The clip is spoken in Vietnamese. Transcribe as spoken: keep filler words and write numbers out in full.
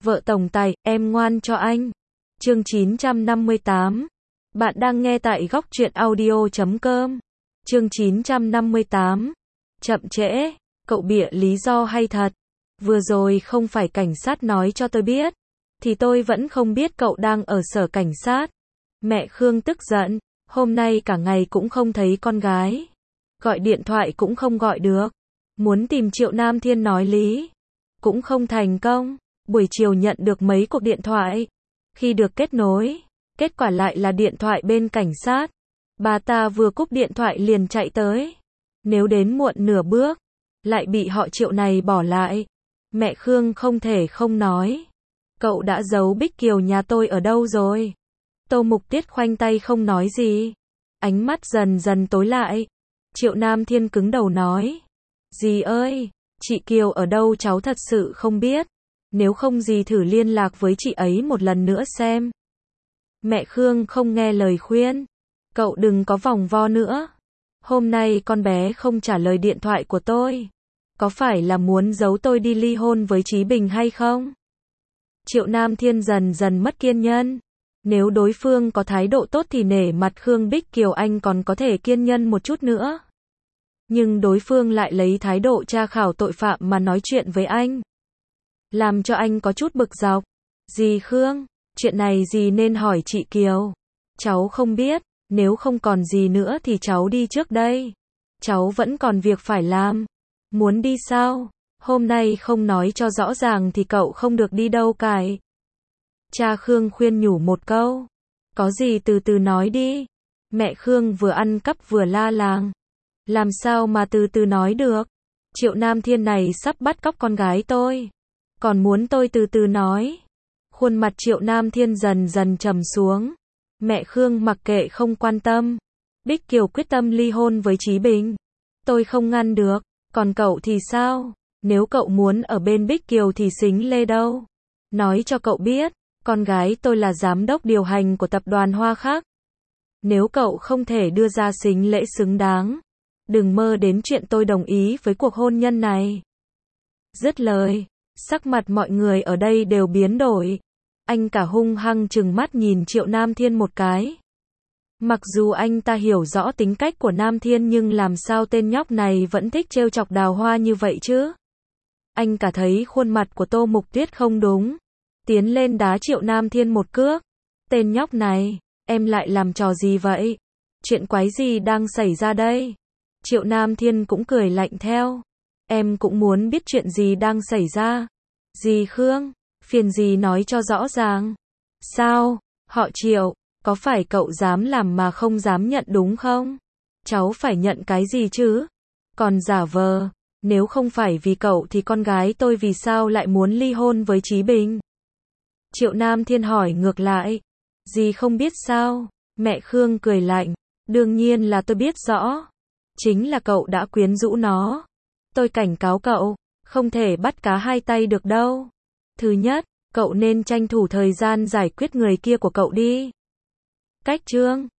Vợ tổng tài, em ngoan cho anh. Chương chín trăm năm mươi tám. Bạn đang nghe tại góc truyện audio chấm com. Chương chín trăm năm mươi tám. Chậm trễ, cậu bịa lý do hay thật. Vừa rồi không phải cảnh sát nói cho tôi biết, thì tôi vẫn không biết cậu đang ở sở cảnh sát. Mẹ Khương tức giận, hôm nay cả ngày cũng không thấy con gái. Gọi điện thoại cũng không gọi được. Muốn tìm Triệu Nam Thiên nói lý, cũng không thành công. Buổi chiều nhận được mấy cuộc điện thoại. Khi được kết nối, kết quả lại là điện thoại bên cảnh sát. Bà ta vừa cúp điện thoại liền chạy tới. Nếu đến muộn nửa bước, lại bị họ Triệu này bỏ lại. Mẹ Khương không thể không nói. Cậu đã giấu Bích Kiều nhà tôi ở đâu rồi? Tô Mục Tiết khoanh tay không nói gì. Ánh mắt dần dần tối lại. Triệu Nam Thiên cứng đầu nói. Dì ơi, chị Kiều ở đâu cháu thật sự không biết. Nếu không dì thử liên lạc với chị ấy một lần nữa xem. Mẹ Khương không nghe lời khuyên. Cậu đừng có vòng vo nữa. Hôm nay con bé không trả lời điện thoại của tôi. Có phải là muốn giấu tôi đi ly hôn với Chí Bình hay không? Triệu Nam Thiên dần dần mất kiên nhẫn. Nếu đối phương có thái độ tốt thì nể mặt Khương Bích Kiều anh còn có thể kiên nhẫn một chút nữa. Nhưng đối phương lại lấy thái độ tra khảo tội phạm mà nói chuyện với anh. Làm cho anh có chút bực dọc. Dì Khương, chuyện này dì nên hỏi chị Kiều. Cháu không biết, nếu không còn gì nữa thì cháu đi trước đây. Cháu vẫn còn việc phải làm. Muốn đi sao? Hôm nay không nói cho rõ ràng thì cậu không được đi đâu cải. Cha Khương khuyên nhủ một câu. Có gì từ từ nói đi. Mẹ Khương vừa ăn cắp vừa la làng. Làm sao mà từ từ nói được? Triệu Nam Thiên này sắp bắt cóc con gái tôi. Còn muốn tôi từ từ nói. Khuôn mặt Triệu Nam Thiên dần dần trầm xuống. Mẹ Khương mặc kệ không quan tâm. Bích Kiều quyết tâm ly hôn với Chí Bình. Tôi không ngăn được. Còn cậu thì sao? Nếu cậu muốn ở bên Bích Kiều thì xính lê đâu. Nói cho cậu biết, con gái tôi là giám đốc điều hành của tập đoàn Hoa Khắc. Nếu cậu không thể đưa ra xính lễ xứng đáng, đừng mơ đến chuyện tôi đồng ý với cuộc hôn nhân này. Dứt lời, sắc mặt mọi người ở đây đều biến đổi. Anh cả hung hăng trừng mắt nhìn Triệu Nam Thiên một cái. Mặc dù anh ta hiểu rõ tính cách của Nam Thiên nhưng làm sao tên nhóc này vẫn thích trêu chọc Đào Hoa như vậy chứ? Anh cả thấy khuôn mặt của Tô Mục Tuyết không đúng. Tiến lên đá Triệu Nam Thiên một cước. Tên nhóc này, em lại làm trò gì vậy? Chuyện quái gì đang xảy ra đây? Triệu Nam Thiên cũng cười lạnh theo. Em cũng muốn biết chuyện gì đang xảy ra. Dì Khương, phiền dì nói cho rõ ràng. Sao? Họ Triệu, có phải cậu dám làm mà không dám nhận đúng không? Cháu phải nhận cái gì chứ? Còn giả vờ, nếu không phải vì cậu thì con gái tôi vì sao lại muốn ly hôn với Chí Bình? Triệu Nam Thiên hỏi ngược lại. Dì không biết sao? Mẹ Khương cười lạnh. Đương nhiên là tôi biết rõ. Chính là cậu đã quyến rũ nó. Tôi cảnh cáo cậu, không thể bắt cá hai tay được đâu. Thứ nhất, cậu nên tranh thủ thời gian giải quyết người kia của cậu đi. Cách chương